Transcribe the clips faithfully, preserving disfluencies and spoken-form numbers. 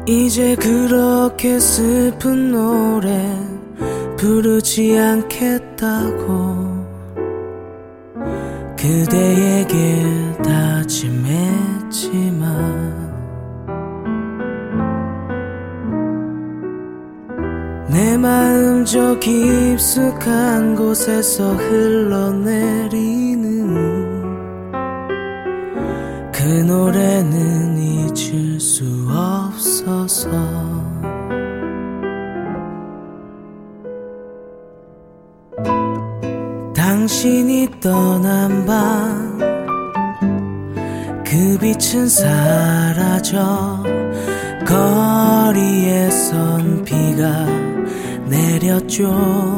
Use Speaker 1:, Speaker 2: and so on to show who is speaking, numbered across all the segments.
Speaker 1: 이제 그렇게 슬픈 노래 부르지 않겠다고 그대에게 다짐했지만 내 마음 저 깊숙한 곳에서 흘러내리는 그 노래는 잊을 수 없어서 당신이 떠난 밤 그 빛은 사라져 거리에선 비가 내렸죠.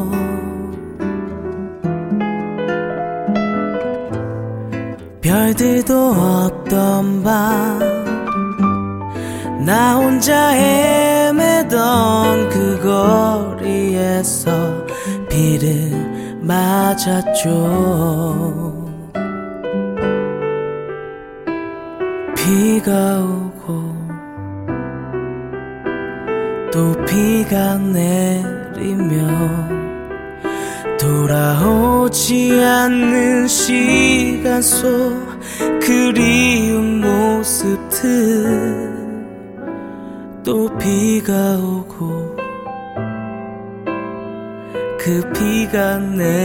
Speaker 1: 별들도 없던 밤 나 혼자 헤매던 그 거리에서 비를 맞았죠. 비가 오고 또 비가 내리며 돌아오지 않는 시간 속 그리운 모습들 또 비가 오고 그 비가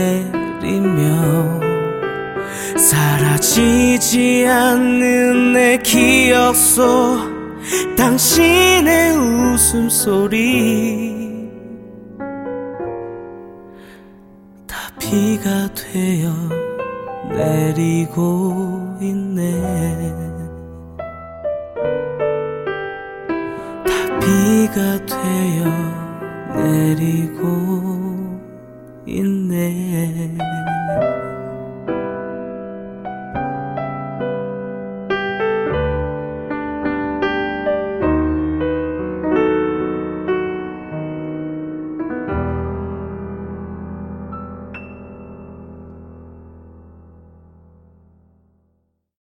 Speaker 1: 내리며 사라지지 않는 내 기억 속 당신의 웃음소리 다 비가 되어 내리고 있네. 다 비가 되어 내리고 있네.